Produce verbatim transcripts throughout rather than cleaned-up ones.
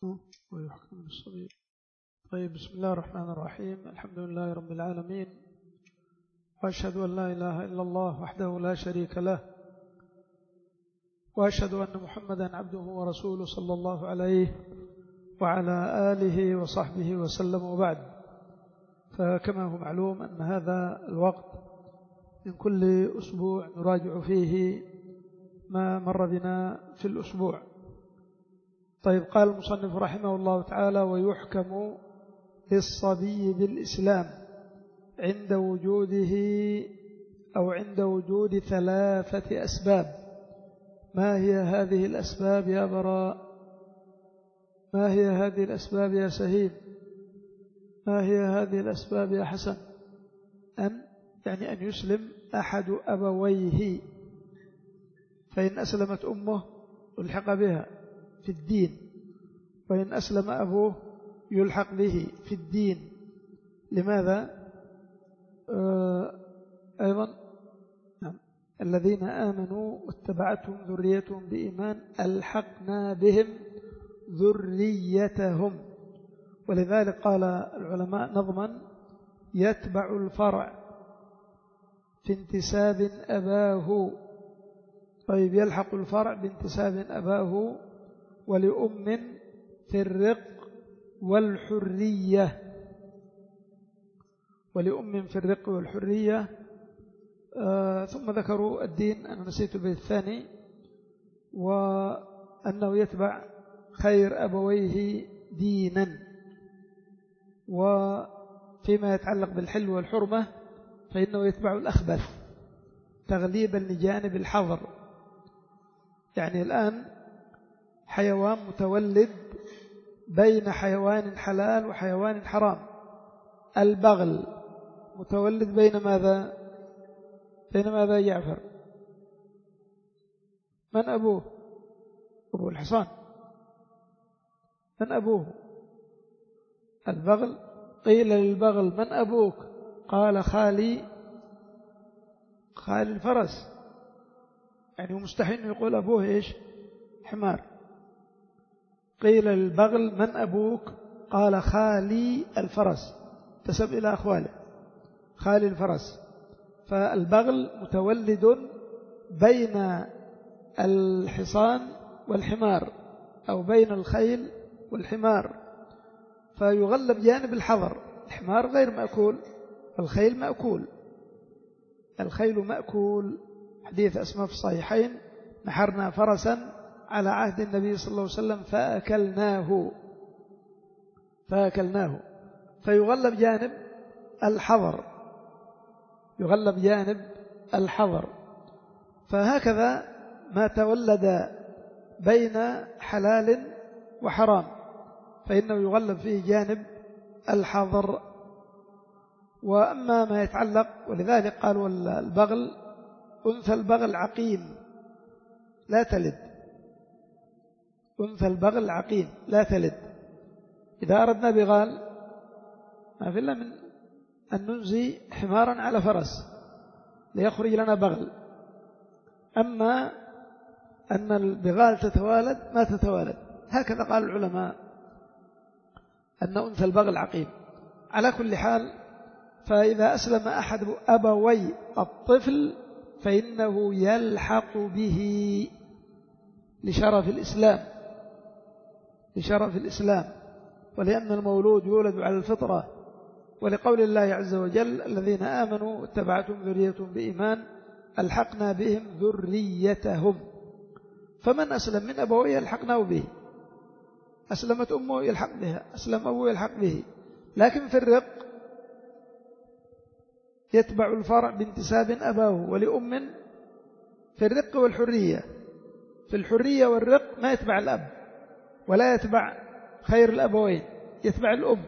ويحكم الصغير. طيب، بسم الله الرحمن الرحيم. الحمد لله رب العالمين، وأشهد أن لا إله إلا الله وحده لا شريك له، وأشهد أن محمدا عبده ورسوله صلى الله عليه وعلى آله وصحبه وسلم. وبعد، فكما هو معلوم أن هذا الوقت من كل أسبوع نراجع فيه ما مر بنا في الأسبوع. طيب، قال المصنف رحمه الله تعالى: ويحكم للصبي بالإسلام عند وجوده أو عند وجود ثلاثة أسباب. ما هي هذه الأسباب يا براء؟ ما هي هذه الأسباب يا سهيم؟ ما هي هذه الأسباب يا حسن؟ أن يعني أن يسلم أحد أبويه، فإن أسلمت أمه يلحق بها في الدين، وإن أسلم أبوه يلحق به في الدين. لماذا؟ آه أيضا نعم. الذين آمنوا واتبعتهم ذريتهم بإيمان ألحقنا بهم ذريتهم. ولذلك قال العلماء نظما: يتبع الفرع في انتساب أباه. طيب، يلحق الفرع بانتساب أباه ولأم في الرق والحرية. ولأم في الرق والحرية. آه ثم ذكروا الدين، أنا نسيت البيت الثاني، وأنه يتبع خير أبويه دينا. وفيما يتعلق بالحل والحرمة فإنه يتبع الأخبث تغليبا لجانب الحظر. يعني الآن حيوان متولد بين حيوان حلال وحيوان حرام. البغل متولد بين ماذا؟ بين ماذا يعفر؟ من أبوه؟ أبو الحصان. من أبوه؟ البغل. قيل للبغل: من أبوك؟ قال: خالي. خالي الفرس. يعني مستحيل يقول أبوه إيش؟ حمار. قيل للبغل: من أبوك؟ قال: خالي الفرس. تسب إلى أخواله، خالي الفرس. فالبغل متولد بين الحصان والحمار، أو بين الخيل والحمار، فيغلب جانب الحظر. الحمار غير مأكول، الخيل مأكول. الخيل مأكول. حديث أسماء في الصحيحين: نحرنا فرسا على عهد النبي صلى الله عليه وسلم فأكلناه فأكلناه فيغلب جانب الحظر، يغلب جانب الحظر. فهكذا ما تولد بين حلال وحرام فإنه يغلب فيه جانب الحظر. وأما ما يتعلق، ولذلك قالوا البغل: أنثى البغل عقيم لا تلد. أنثى البغل عقيم لا تلد. إذا أردنا بغال ما في إلا من أن ننزي حمارا على فرس ليخرج لنا بغل. أما أن البغال تتوالد ما تتوالد. هكذا قال العلماء أن أنثى البغل عقيم. على كل حال، فإذا أسلم أحد أبوي الطفل فإنه يلحق به لشرف الإسلام، لشرف الإسلام، ولأن المولود يولد على الفطرة، ولقول الله عز وجل: الذين آمنوا واتبعتهم ذريتهم بإيمان ألحقنا بهم ذريتهم. فمن أسلم من أبويه يلحقناه به. أسلمت أمه يلحق بها، أسلم أبوه يلحق به. لكن في الرق يتبع الفرع بانتساب أباه ولأم في الرق والحرية. في الحرية والرق ما يتبع الأب ولا يتبع خير الأبوين، يتبع الأم.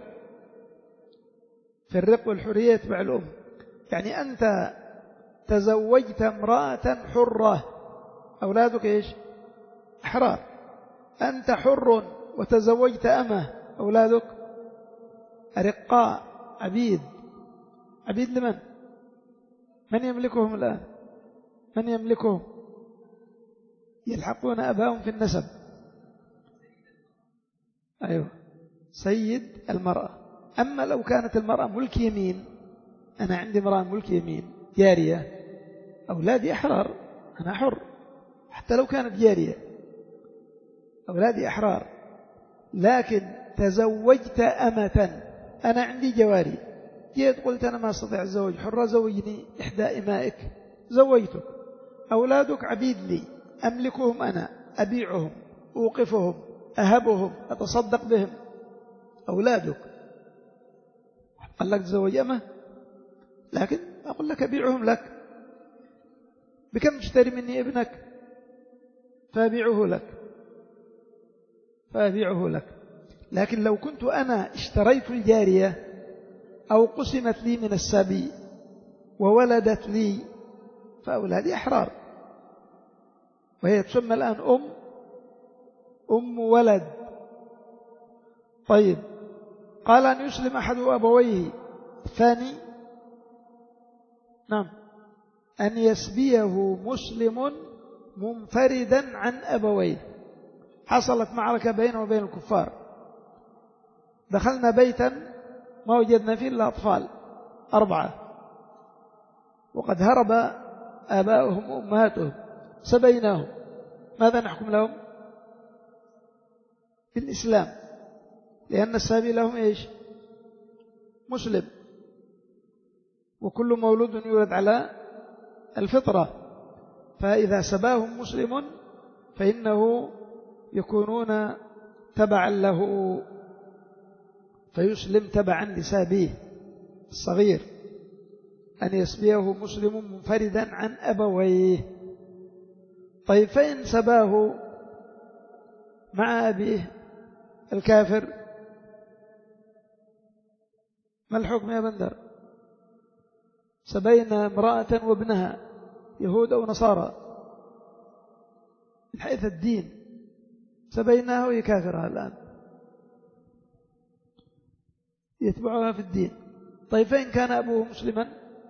في الرق والحرية يتبع الأم. يعني أنت تزوجت امرأة حرة، أولادك إيش؟ أحرار. أنت حر وتزوجت أمه، أولادك أرقاء، عبيد. عبيد لمن؟ من يملكهم الآن؟ من يملكهم؟ يلحقون أباهم في النسب. أيوة سيد المرأة. أما لو كانت المرأة ملك يمين، أنا عندي امرأة ملك يمين جارية، أولادي أحرار، أنا حر حتى لو كانت جارية، أولادي أحرار. لكن تزوجت أمة، أنا عندي جواري، جيت قلت أنا ما أستطيع الزواج حرة، زوجني إحدى إمائك، زوجتك. أولادك عبيد لي، أملكهم أنا، أبيعهم، أوقفهم، أهبهم، أتصدق بهم. أولادك قال لك تزوج أمة، لكن أقول لك أبيعهم لك، بكم تشتري مني ابنك؟ فأبيعه لك، فأبيعه لك. لكن لو كنت أنا اشتريت الجارية أو قسمت لي من السبي وولدت لي، فأولادي أحرار، وهي تسمى الآن أم أم ولد. طيب، قال أن يسلم أحد أبويه. الثاني نعم أن يسبيه مسلم منفردا عن أبويه. حصلت معركة بينه وبين الكفار، دخلنا بيتا ما وجدنا فيه إلا أطفال أربعة، وقد هرب آباؤهم وأمهاتهم، سبيناهم، ماذا نحكم لهم؟ بالإسلام، لأن السابي لهم إيش؟ مسلم، وكل مولود يولد على الفطرة، فإذا سباهم مسلم فإنه يكونون تبعا له، فيسلم تبعا لسابيه الصغير. أن يسبيه مسلم منفردا عن أبويه. طيب، فإن سباه مع أبيه الكافر، ما الحكم يا بندر؟ سبينا امرأة وابنها، يهود أو نصارى، من حيث الدين سبيناه ويكافرها الآن، يتبعها في الدين. طيب، فإن كان أبوه مسلما،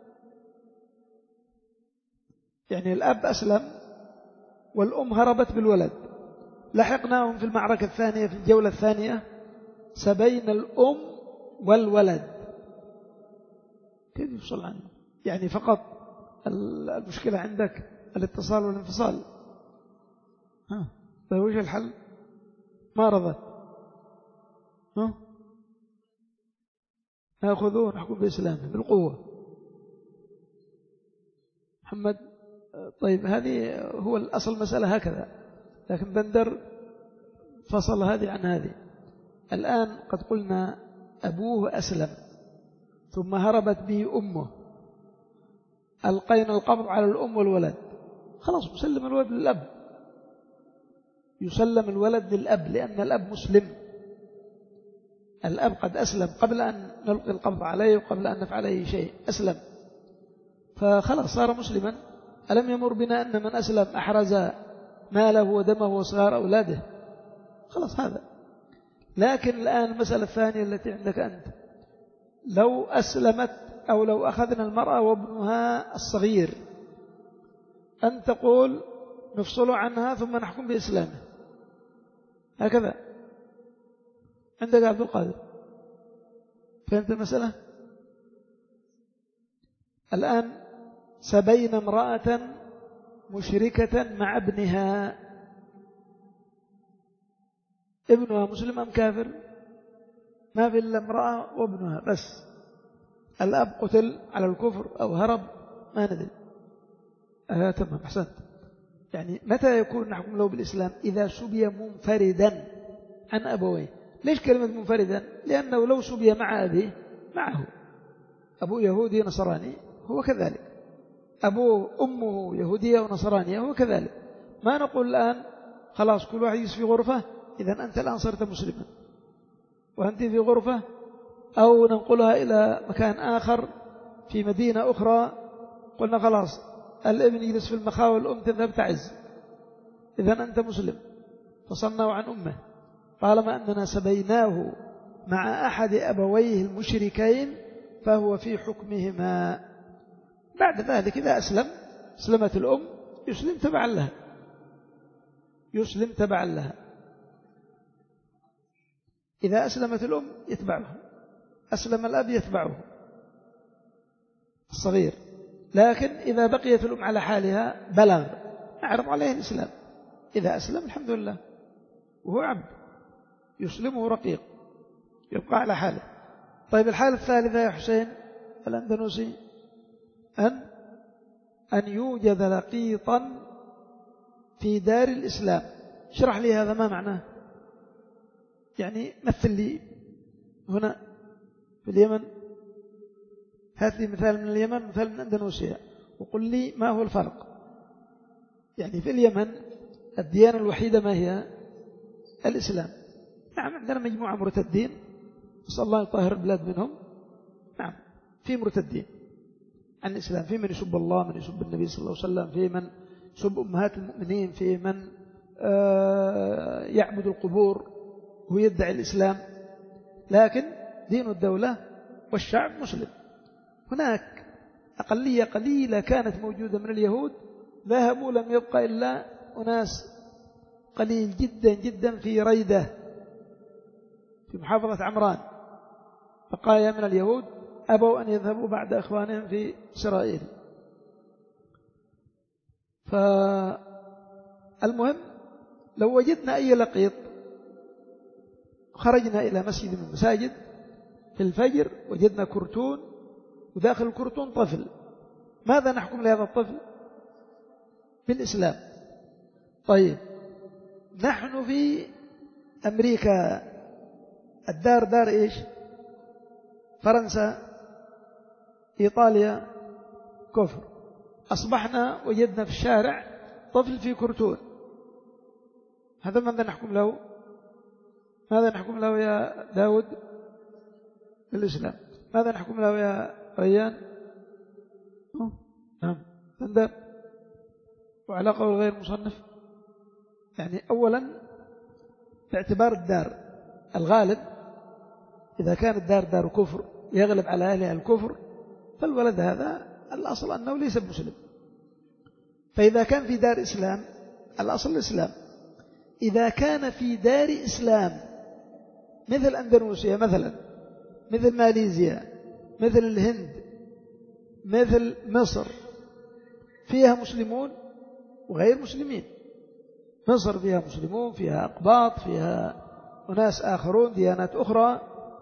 يعني الأب أسلم والأم هربت بالولد، لحقناهم في المعركة الثانية في الجولة الثانية، سبينا الأم والولد، كيف يفصل عنه؟ يعني فقط المشكلة عندك الاتصال والانفصال. ها، طيب وش الحل؟ ما رضت، ها، نأخذوه نحكم بإسلامه بالقوة. محمد، طيب هذه هو الأصل المسألة هكذا، لكن بندر فصل هذه عن هذه. الآن قد قلنا أبوه أسلم ثم هربت به أمه، ألقينا القبض على الأم والولد، خلاص مسلم الولد للأب، يسلم الولد للأب، لأن الأب مسلم، الأب قد أسلم قبل أن نلقي القبض عليه وقبل أن نفعل أي شيء، أسلم، فخلاص صار مسلما. ألم يمر بنا أن من أسلم أحرز ماله ودمه وصغار أولاده؟ خلاص هذا. لكن الآن المسألة الثانية التي عندك أنت، لو أسلمت أو لو أخذنا المرأة وابنها الصغير، أن تقول نفصل عنها ثم نحكم بإسلامه، هكذا عندك عبد القادر، فهمت المسألة؟ الآن سبينا امرأة مشركة مع ابنها، ابنها مسلم أم كافر؟ ما في إلا امرأة وابنها بس، الأب قتل على الكفر أو هرب ما ندري. آه تمام، أحسنت. يعني متى يكون نحكم له بالإسلام؟ إذا سبي منفردا عن أبويه. ليش كلمة منفردا؟ لأنه لو سبي مع أبيه معه، أبوه يهودي نصراني هو كذلك، أبوه أمه يهودية ونصرانية هو كذلك، ما نقول الآن خلاص كل واحد يجلس في غرفة، إذن أنت الآن صرت مسلما وأنت في غرفة، أو ننقلها إلى مكان آخر في مدينة أخرى، قلنا خلاص الابن يجلس في المخاوة والأم تذهب تعز، إذن أنت مسلم، فصلنا عن أمه، طالما أننا سبيناه مع أحد أبويه المشركين فهو في حكمهما. بعد ذلك إذا أسلم، أسلمت الأم، يسلم تبعا لها، يسلم تبعا لها. إذا أسلمت الأم يتبعه، أسلم الأب يتبعه الصغير. لكن إذا بقيت الأم على حالها بلغ أعرض عليه الإسلام، إذا أسلم الحمد لله وهو عبد يسلمه رقيق يبقى على حاله. طيب الحالة الثالثة يا حسين الأندونوسي أن أن يوجد لقيطا في دار الإسلام. اشرح لي هذا ما معناه، يعني مثل لي هنا في اليمن، هات لي مثال من اليمن مثال من أندونيسيا وقل لي ما هو الفرق. يعني في اليمن الديانة الوحيدة ما هي؟ الإسلام. نعم عندنا مجموعة مرتدين نسأل الله يطهر البلاد منهم، نعم في مرتدين عن الإسلام، في من يسب الله، من يسب النبي صلى الله عليه وسلم، في من يسب أمهات المؤمنين، في من يعبد القبور ويدعي الإسلام، لكن دين الدولة والشعب مسلم. هناك أقلية قليلة كانت موجودة من اليهود ذهبوا، لم يبقى إلا أناس قليل جدا جدا في ريدة في محافظة عمران، بقايا من اليهود أبوا أن يذهبوا بعد إخوانهم في إسرائيل. فالمهم لو وجدنا أي لقيط خرجنا إلى مسجد من المساجد في الفجر وجدنا كرتون وداخل الكرتون طفل، ماذا نحكم لهذا الطفل؟ بالإسلام. طيب نحن في أمريكا الدار دار إيش؟ فرنسا، إيطاليا كفر، أصبحنا وجدنا في الشارع طفل في كرتون، هذا ماذا نحكم له؟ ماذا نحكم له يا داود؟ بالإسلام. ماذا نحكم له يا ريان؟ نعم تندب. وعلى قول غير مصنف، يعني أولا باعتبار الدار الغالب، إذا كانت الدار دار كفر يغلب على أهلها الكفر فالولد هذا الأصل أنه ليس بمسلم. فإذا كان في دار إسلام الأصل الإسلام. إذا كان في دار إسلام مثل أندونيسيا مثلا، مثل ماليزيا، مثل الهند، مثل مصر، فيها مسلمون وغير مسلمين. مصر فيها مسلمون، فيها أقباط، فيها أناس آخرون ديانات أخرى،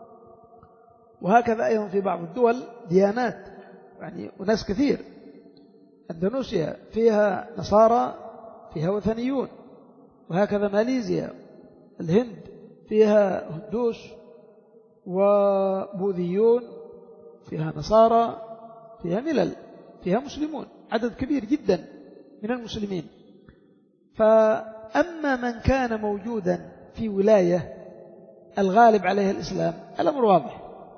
وهكذا أيضا في بعض الدول ديانات، يعني أناس كثير. أندونيسيا فيها نصارى، فيها وثنيون، وهكذا ماليزيا. الهند فيها هندوس وبوذيون، فيها نصارى، فيها ملل، فيها مسلمون، عدد كبير جدا من المسلمين. فأما من كان موجودا في ولاية الغالب عليها الإسلام الأمر واضح،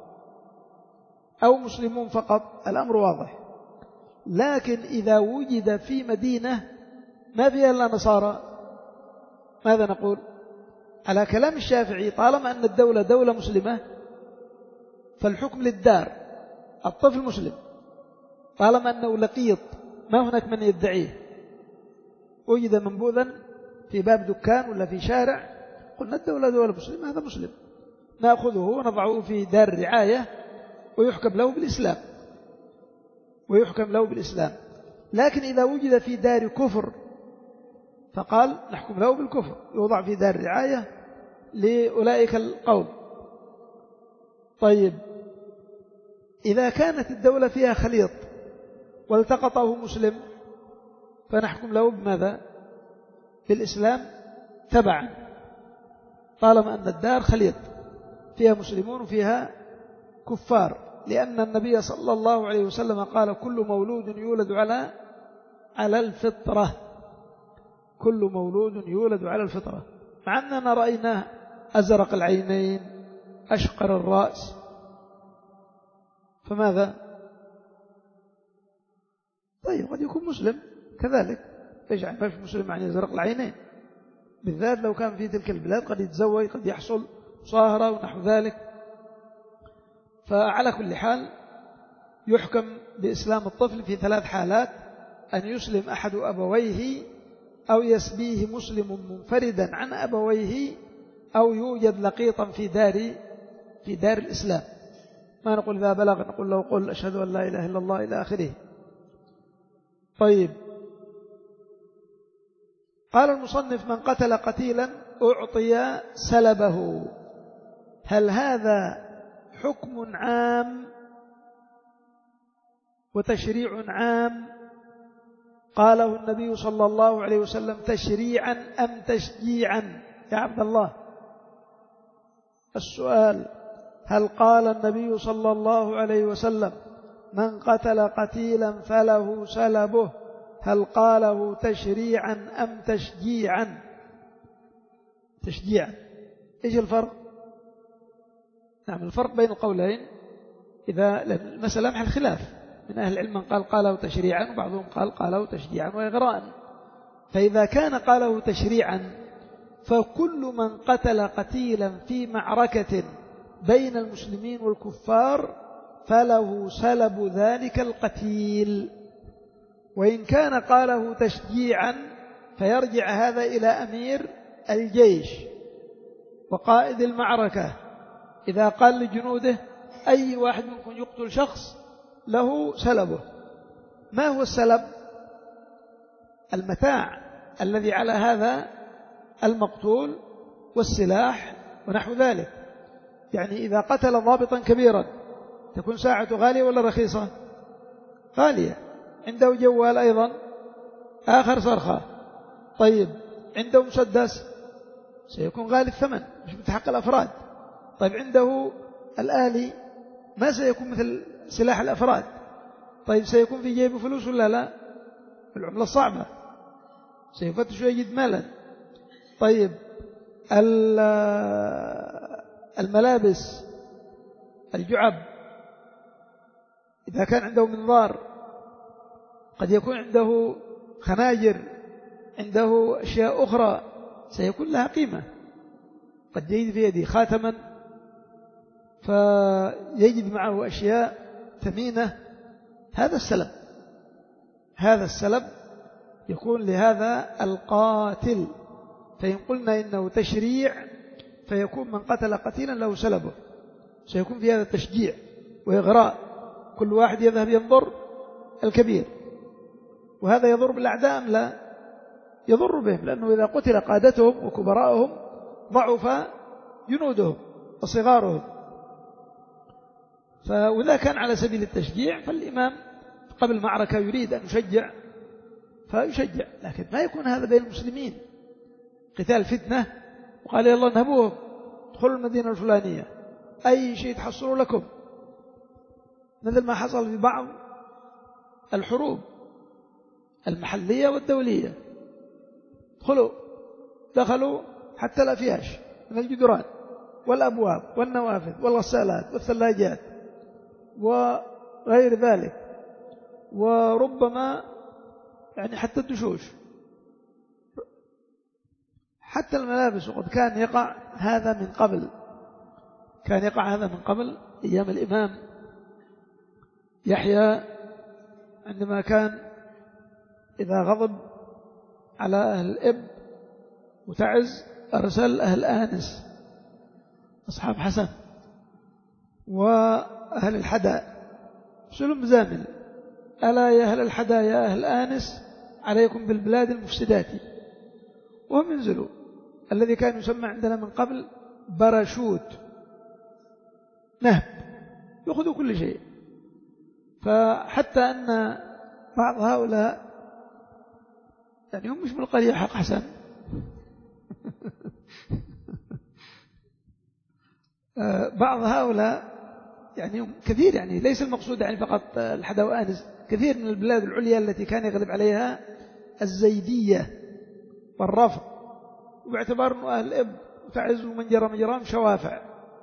أو مسلمون فقط الأمر واضح. لكن إذا وجد في مدينة ما فيها إلا نصارى، ماذا نقول؟ على كلام الشافعي طالما أن الدولة دولة مسلمة فالحكم للدار، الطفل مسلم طالما أنه لقيط ما هناك من يدعيه، وجد منبوذا في باب دكان ولا في شارع، قلنا الدولة دولة مسلمة، هذا مسلم، نأخذه ونضعه في دار رعاية ويحكم له بالإسلام، ويحكم له بالإسلام. لكن إذا وجد في دار كفر فقال نحكم له بالكفر، يوضع في دار رعاية لأولئك القوم. طيب إذا كانت الدولة فيها خليط والتقطه مسلم فنحكم له بماذا؟ بالإسلام تبعا، طالما أن الدار خليط فيها مسلمون وفيها كفار، لأن النبي صلى الله عليه وسلم قال كل مولود يولد على على الفطرة، كل مولود يولد على الفطرة، مع أننا رأيناه أزرق العينين أشقر الرأس، فماذا؟ طيب قد يكون مسلم كذلك، يجعل ما في مسلم يعني أزرق العينين، بالذات لو كان في تلك البلاد قد يتزوج، قد يحصل صاهرة ونحو ذلك. فعلى كل حال يحكم بإسلام الطفل في ثلاث حالات: أن يسلم أحد أبويه، أو يسبيه مسلم منفردا عن أبويه، أو يوجد لقيطا في دار في دار الإسلام. ما نقول إذا بلغ نقول له قل أشهد أن لا إله إلا الله إلى آخره. طيب، قال المصنف: من قتل قتيلا أعطي سلبه. هل هذا حكم عام وتشريع عام قاله النبي صلى الله عليه وسلم تشريعا أم تشجيعا يا عبد الله؟ السؤال: هل قال النبي صلى الله عليه وسلم من قتل قتيلا فله سلبه، هل قاله تشريعا أم تشجيعا؟ تشجيعا. إيش الفرق؟ نعم، الفرق بين القولين إذا المسألة محل خلاف، من أهل العلم من قال قاله تشريعا وبعضهم قال قاله تشجيعا وإغراء. فإذا كان قاله تشريعا فكل من قتل قتيلا في معركة بين المسلمين والكفار فله سلب ذلك القتيل. وإن كان قاله تشجيعا فيرجع هذا إلى أمير الجيش وقائد المعركة، إذا قال لجنوده أي واحد منكم يقتل شخص له سلبه. ما هو السلب؟ المتاع الذي على هذا المقتول والسلاح ونحو ذلك. يعني إذا قتل ضابطا كبيرا تكون ساعته غالية ولا رخيصة؟ غالية. عنده جوال أيضا آخر صرخة. طيب، عنده مسدس سيكون غالي الثمن مش بتحق الأفراد. طيب، عنده الآلي ما سيكون مثل سلاح الأفراد. طيب، سيكون في جيبه فلوس ولا لا؟ العملة الصعبة سيفتش ويجد مالا. طيب، الملابس، الجعب، إذا كان عنده منظار قد يكون عنده خناجر، عنده أشياء أخرى سيكون لها قيمة. قد يجد في يده خاتما فيجد معه أشياء ثمينة. هذا السلب، هذا السلب يكون لهذا القاتل. فإن قلنا إنه تشريع فيكون من قتل قتيلا له سلبه، سيكون في هذا تشجيع وإغراء، كل واحد يذهب ينظر الكبير. وهذا يضر بالأعداء أم لا؟ يضر بهم، لأنه إذا قتل قادتهم وكبراءهم ضعف جنودهم وصغارهم. فإذا كان على سبيل التشجيع فالإمام قبل معركة يريد أن يشجع فيشجع، لكن ما يكون هذا بين المسلمين قتال فتنة وقال يلا انهبوهم ادخلوا المدينة الفلانية أي شيء تحصلوا لكم، مثل ما حصل في بعض الحروب المحلية والدولية. دخلوا دخلوا حتى الأفياش من الجدران والأبواب والنوافذ والغسالات والثلاجات وغير ذلك، وربما يعني حتى الدشوش، حتى الملابس. وقد كان يقع هذا من قبل، كان يقع هذا من قبل أيام الإمام يحيى، عندما كان إذا غضب على أهل الإب وتعز أرسل أهل آنس أصحاب حسن وأهل الحدى سلم زامل: ألا يا أهل الحدى يا أهل آنس عليكم بالبلاد المفسدات. وهم ينزلوا الذي كان يسمى عندنا من قبل براشوت، نهب، يأخذوا كل شيء. فحتى أن بعض هؤلاء يعني هم مش من القرية حق حسن بعض هؤلاء يعني هم كثير، يعني ليس المقصود يعني فقط الحدى وآنس، كثير من البلاد العليا التي كان يغلب عليها الزيدية والرفض، وباعتبار أنه أهل الإب وتعز ومن جرى مجرام شوافع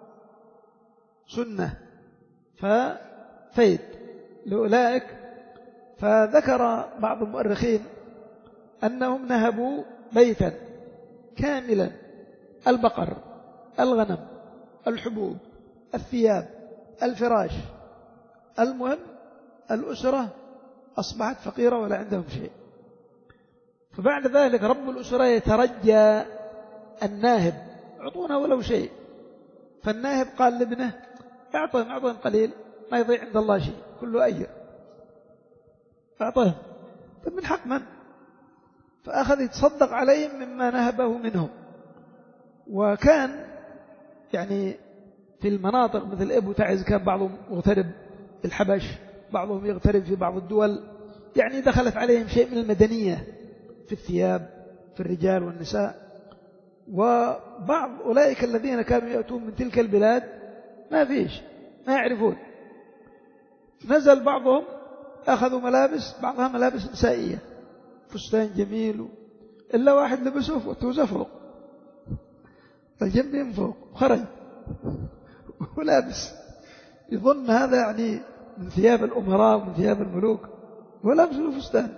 سنة ففيد لأولئك. فذكر بعض المؤرخين أنهم نهبوا بيتا كاملا: البقر، الغنم، الحبوب، الثياب، الفراش. المهم الأسرة أصبحت فقيرة ولا عندهم شيء. فبعد ذلك رب الأسرة يترجى الناهب اعطونا ولو شيء. فالناهب قال لابنه اعطهم اعطهم قليل ما يضيع عند الله شيء كله أجر، اعطهم. طيب من حق من؟ فأخذ يتصدق عليهم مما نهبه منهم. وكان يعني في المناطق مثل أبو تعز كان بعضهم مغترب في الحبش، بعضهم يغترب في بعض الدول، يعني دخلت عليهم شيء من المدنية في الثياب في الرجال والنساء. وبعض أولئك الذين كانوا يأتون من تلك البلاد ما فيش، ما يعرفون. نزل بعضهم أخذوا ملابس، بعضها ملابس نسائية، فستان جميل، إلا واحد لبسه فوتوزه فوق الجنب من فوق خرج ولابس، يظن هذا يعني من ثياب الأمراء ومن ثياب الملوك، ولابس له فستان.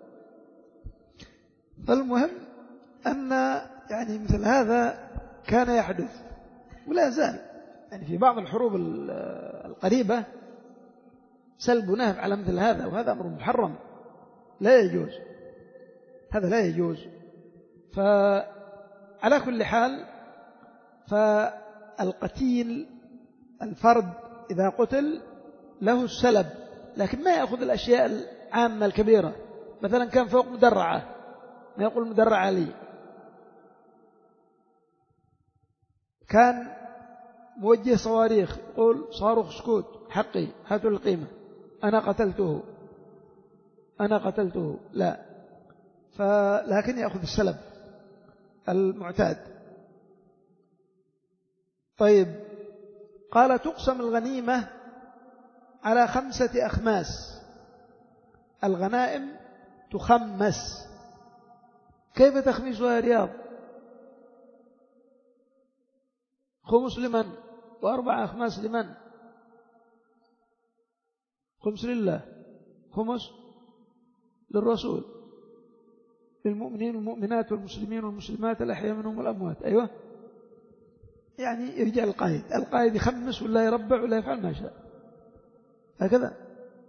فالمهم أن يعني مثل هذا كان يحدث ولا زال. يعني في بعض الحروب القريبة سلب ونهب على مثل هذا، وهذا أمر محرم لا يجوز، هذا لا يجوز. فعلى كل حال فالقتيل الفرد إذا قتل له السلب، لكن ما يأخذ الأشياء العامة الكبيرة. مثلا كان فوق مدرعة ما يقول مدرعة لي، كان موجه صواريخ يقول صاروخ سكوت حقي هاتوا القيمة أنا قتلته أنا قتلته لا، فلكن يأخذ السلب المعتاد. طيب قال تقسم الغنيمة على خمسة أخماس، الغنائم تخمس. كيف تخميسها يا رياض؟ خمس لمن وأربع أخماس لمن؟ خمس لله، خمس للرسول، للمؤمنين والمؤمنات والمسلمين والمسلمات الأحياء منهم والأموات. أيوة، يعني يرجع القائد، القائد يخمس ولا يربع ولا يفعل ما شاء، هكذا.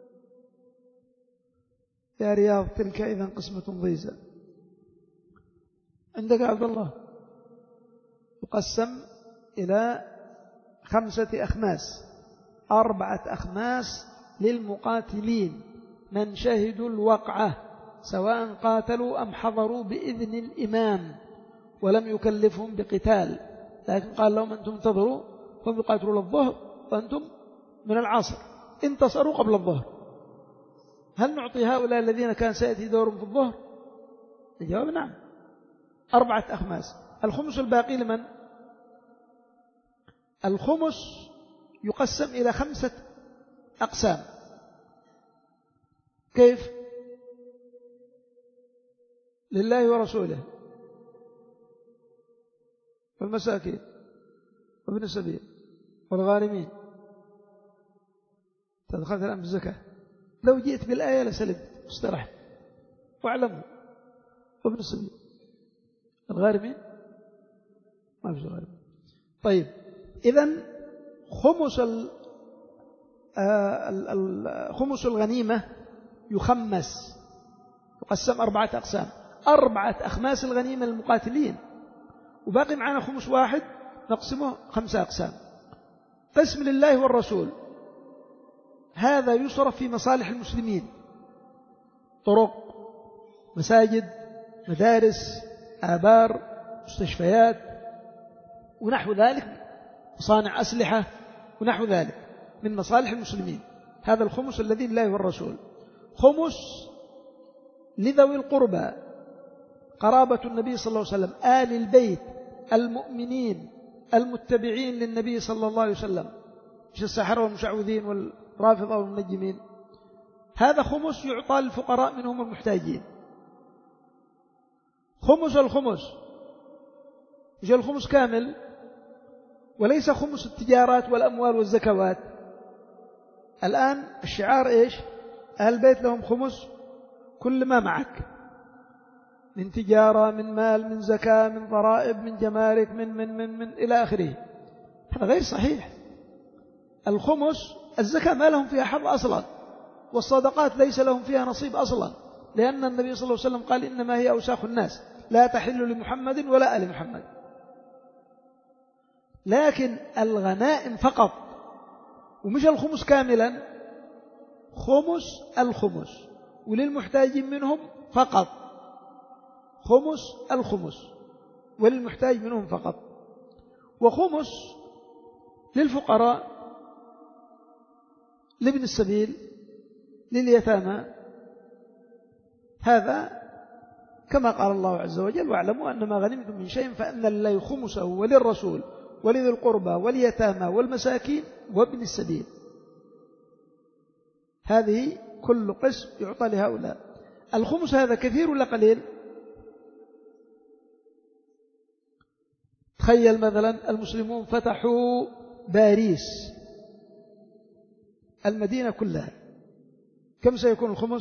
يا رياض تلك إذا قسمة ضيزى. عندك عبد الله يقسم إلى خمسة أخماس، أربعة أخماس للمقاتلين من شهدوا الوقعة سواء قاتلوا أم حضروا بإذن الإمام ولم يكلفهم بقتال، لكن قال لهم أنتم انتظروا هم يقاتلوا للظهر وأنتم من العصر، انتصروا قبل الظهر. هل نعطي هؤلاء الذين كان سيأتي دورهم في الظهر؟ الجواب نعم. أربعة أخماس. الخمس الباقي لمن؟ الخمس يقسم إلى خمسة أقسام. كيف؟ لله ورسوله والمساكين وابن السبيل والغارمين. تدخلت الآن بالزكاة، لو جئت بالآية لسلمت استرحت. واعلموا وابن السبيل الغارمين ما فيش غارمين. طيب إذن خمس خمس الغنيمة يخمس، يقسم أربعة أقسام، أربعة أخماس الغنيمة للمقاتلين، وباقي معنا خمس واحد نقسمه خمسة أقسام. قسم لله والرسول، هذا يصرف في مصالح المسلمين، طرق، مساجد، مدارس، آبار، مستشفيات ونحو ذلك، صانع أسلحة ونحو ذلك من مصالح المسلمين. هذا الخمس الذي لله والرسول. خمس لذوي القربى، قرابة النبي صلى الله عليه وسلم، آل البيت المؤمنين المتبعين للنبي صلى الله عليه وسلم، مش السحرة والمشعوذين والرافضة والمنجمين. هذا خمس يعطى للفقراء منهم المحتاجين. خمس الخمس جاء الخمس كامل، وليس خمس التجارات والأموال والزكوات. الآن الشعار إيش؟ أهل البيت لهم خمس كل ما معك من تجارة، من مال، من زكاة، من ضرائب، من جمارك، من من من من إلى آخره. هذا غير صحيح. الخمس الزكاة ما لهم فيها حظ أصلا، والصدقات ليس لهم فيها نصيب أصلا، لأن النبي صلى الله عليه وسلم قال إنما هي أوساخ الناس لا تحل لمحمد ولا آل محمد. لكن الغنائم فقط، ومش الخمس كاملا، خمس الخمس، وللمحتاجين منهم فقط، خمس الخمس وللمحتاج منهم فقط، وخمس للفقراء، لابن السبيل، لليتامى. هذا كما قال الله عز وجل: واعلموا أن ما غنمتم من شيء فأن لله خمسه وللرسول ولذي القربى واليتامى والمساكين وابن السبيل. هذه كل قسم يعطى لهؤلاء. الخمس هذا كثير ولا قليل؟ تخيل مثلا المسلمون فتحوا باريس، المدينة كلها، كم سيكون الخمس؟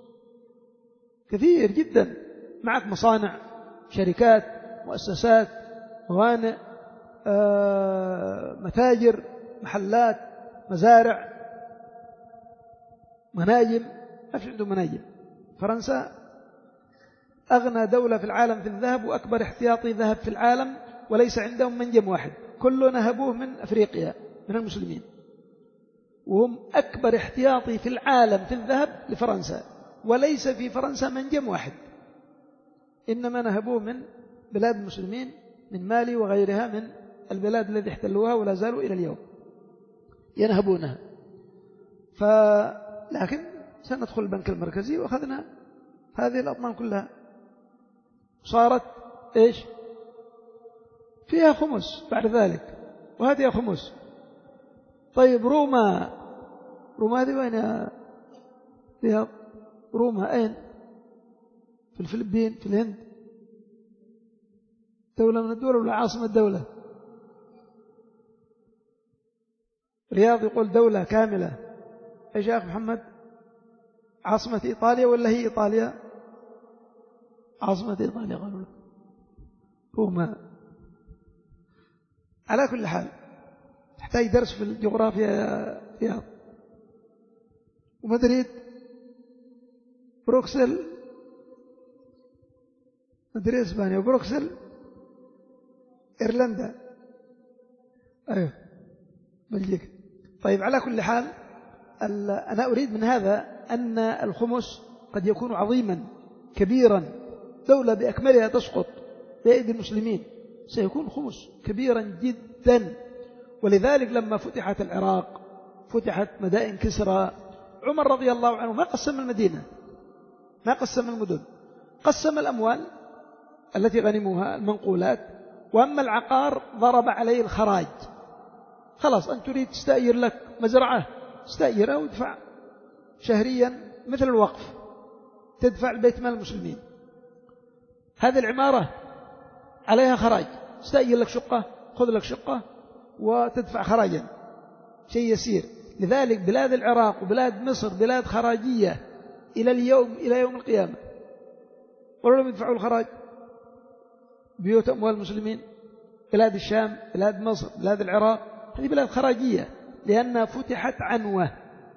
كثير جدا. معك مصانع، شركات، مؤسسات، موانئ، متاجر، محلات، مزارع، مناجم. ما في عندهم مناجم. فرنسا أغنى دولة في العالم في الذهب، وأكبر احتياطي ذهب في العالم، وليس عندهم منجم واحد، كله نهبوه من أفريقيا من المسلمين، وهم أكبر احتياطي في العالم في الذهب لفرنسا، وليس في فرنسا منجم واحد، إنما نهبوه من بلاد المسلمين، من مالي وغيرها من البلاد التي احتلوها ولا زالوا إلى اليوم ينهبونها. ف... لكن سندخل البنك المركزي وأخذنا هذه الأطنان كلها، صارت إيش؟ فيها خمس بعد ذلك، وهذه خمس. طيب روما، روما هذه وين فيها؟ روما أين؟ في الفلبين، في الهند، دولة من الدول ولا عاصمة الدولة؟ رياض يقول دولة كاملة. إيش يا أخي محمد؟ عاصمة إيطاليا ولا هي إيطاليا؟ عاصمة إيطاليا قالوا له روما. على كل حال تحتاج درس في الجغرافيا يا رياض. ومدريد، بروكسل، مدريد إسبانيا، وبروكسل إيرلندا، أيوه بلجيكا. طيب على كل حال أنا أريد من هذا أن الخمس قد يكون عظيما كبيرا، دولة بأكملها تسقط بأيدي المسلمين، سيكون خمس كبيرا جدا. ولذلك لما فتحت العراق، فتحت مدائن كسرى، عمر رضي الله عنه ما قسم المدينة، ما قسم المدن، قسم الأموال التي غنموها المنقولات، وأما العقار ضرب عليه الخراج. خلاص أنت تريد تستأجر لك مزرعة، استأجرها وادفع شهريا مثل الوقف، تدفع البيت مال المسلمين. هذه العمارة عليها خراج، استأجر لك شقة، خذ لك شقة وتدفع خراجا، شيء يسير. لذلك بلاد العراق وبلاد مصر بلاد خراجية إلى اليوم، إلى يوم القيامة، ولا لم يدفعوا الخراج. بيوت أموال المسلمين، بلاد الشام، بلاد مصر، بلاد العراق، هذه بلاد خراجية لأنها فتحت عنوة.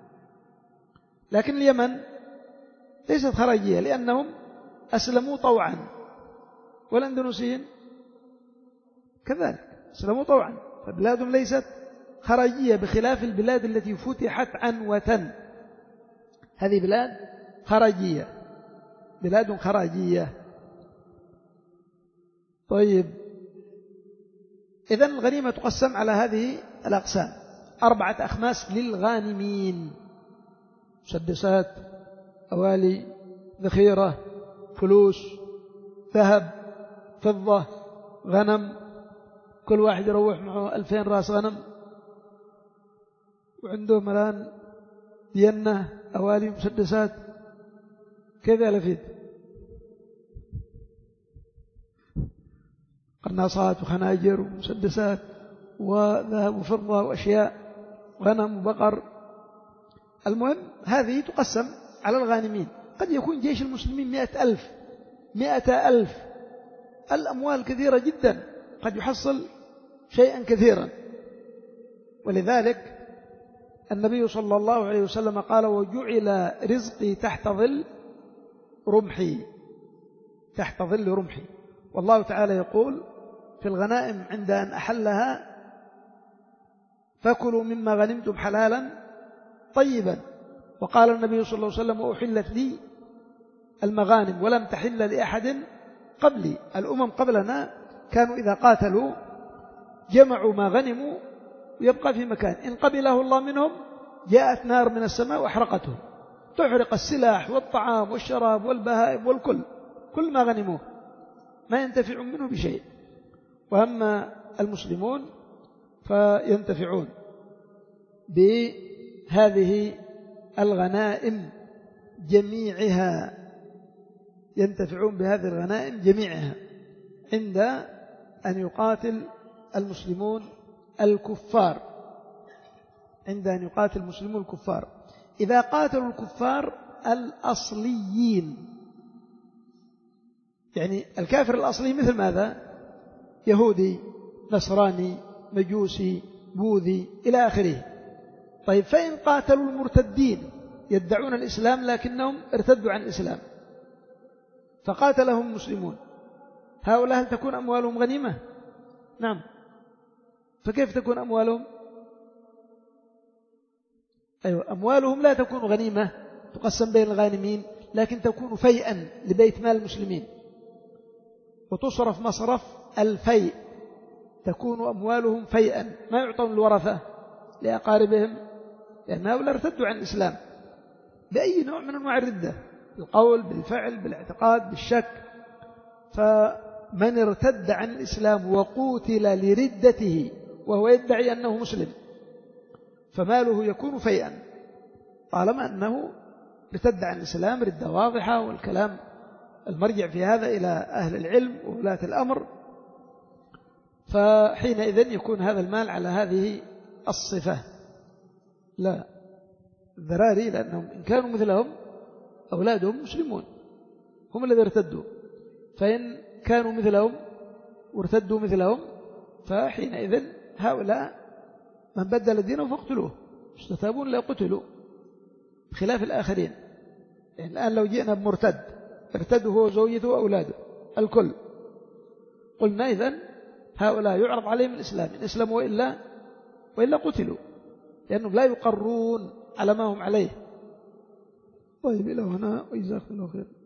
لكن اليمن ليست خراجية لأنهم أسلموا طوعا، والأندونيسيين كذلك أسلموا طوعا، فبلاد ليست خراجية بخلاف البلاد التي فتحت عنوة. هذه بلاد خراجية، بلاد خراجية. طيب إذن الغنيمة تقسم على هذه الأقسام: أربعة أخماس للغانمين، مسدسات، أوالي، ذخيرة، فلوس، ذهب، فضة، غنم، كل واحد يروح معه ألفين راس غنم، وعندهم الآن دينة، أوالي، مسدسات، كذا لفيد، قناصات وخناجر ومسدسات وذهب وفضة وأشياء، غنم وبقر. المهم هذه تقسم على الغانمين. قد يكون جيش المسلمين مئة ألف، مئة ألف، الأموال كثيرة جدا، قد يحصل شيئا كثيرا. ولذلك النبي صلى الله عليه وسلم قال: وجعل رزقي تحت ظل رمحي، تحت ظل رمحي. والله تعالى يقول في الغنائم عند أن أحلها: فكلوا مما غنمتم حلالا طيبا. وقال النبي صلى الله عليه وسلم وأحلت لي المغانم ولم تحل لأحد قبلي. الأمم قبلنا كانوا إذا قاتلوا جمعوا ما غنموا ويبقى في مكان، إن قبله الله منهم جاءت نار من السماء وأحرقته، تحرق السلاح والطعام والشراب والبهائم والكل، كل ما غنموه ما ينتفع منه بشيء. وأما المسلمون فينتفعون بهذه الغنائم جميعها، ينتفعون بهذه الغنائم جميعها عند أن يقاتل المسلمون الكفار، عند أن يقاتل المسلمون الكفار. إذا قاتلوا الكفار الأصليين، يعني الكافر الأصلي مثل ماذا؟ يهودي، نصراني، مجوسي، بوذي إلى آخره. طيب فإن قاتلوا المرتدين يدعون الإسلام لكنهم ارتدوا عن الإسلام فقاتلهم المسلمون، هؤلاء هل تكون أموالهم غنيمة؟ نعم. فكيف تكون أموالهم؟ أيوة، أموالهم لا تكون غنيمة تقسم بين الغانمين، لكن تكون فيئا لبيت مال المسلمين وتصرف مصرف الفيء، تكون أموالهم فيئا، ما يعطون الورثة لأقاربهم، لأن هؤلاء ارتدوا عن الإسلام بأي نوع من أنواع الردة، بالقول، بالفعل، بالاعتقاد، بالشك. فمن ارتد عن الإسلام وقوتل لردته وهو يدعي أنه مسلم فماله يكون فيئا طالما أنه ارتد عن الإسلام ردة واضحة. والكلام المرجع في هذا إلى أهل العلم وولاة الأمر، فحينئذ يكون هذا المال على هذه الصفة. لا الذراري، لأنهم إن كانوا مثلهم أولادهم مسلمون هم الذين ارتدوا، فإن كانوا مثلهم وارتدوا مثلهم فحينئذ هؤلاء من بدل دينه فاقتلوه، استتابون لا يقتلوا، بخلاف الآخرين. يعني الآن لو جئنا بمرتد ارتدوا هو وزوجته وأولاده الكل، قلنا إذن هؤلاء يعرض عليهم الإسلام، إن أسلموا وإلا, وإلا قتلوا، لأنهم لا يقرون على ما هم عليه. طيب إلى هنا وجزاكم الله خير.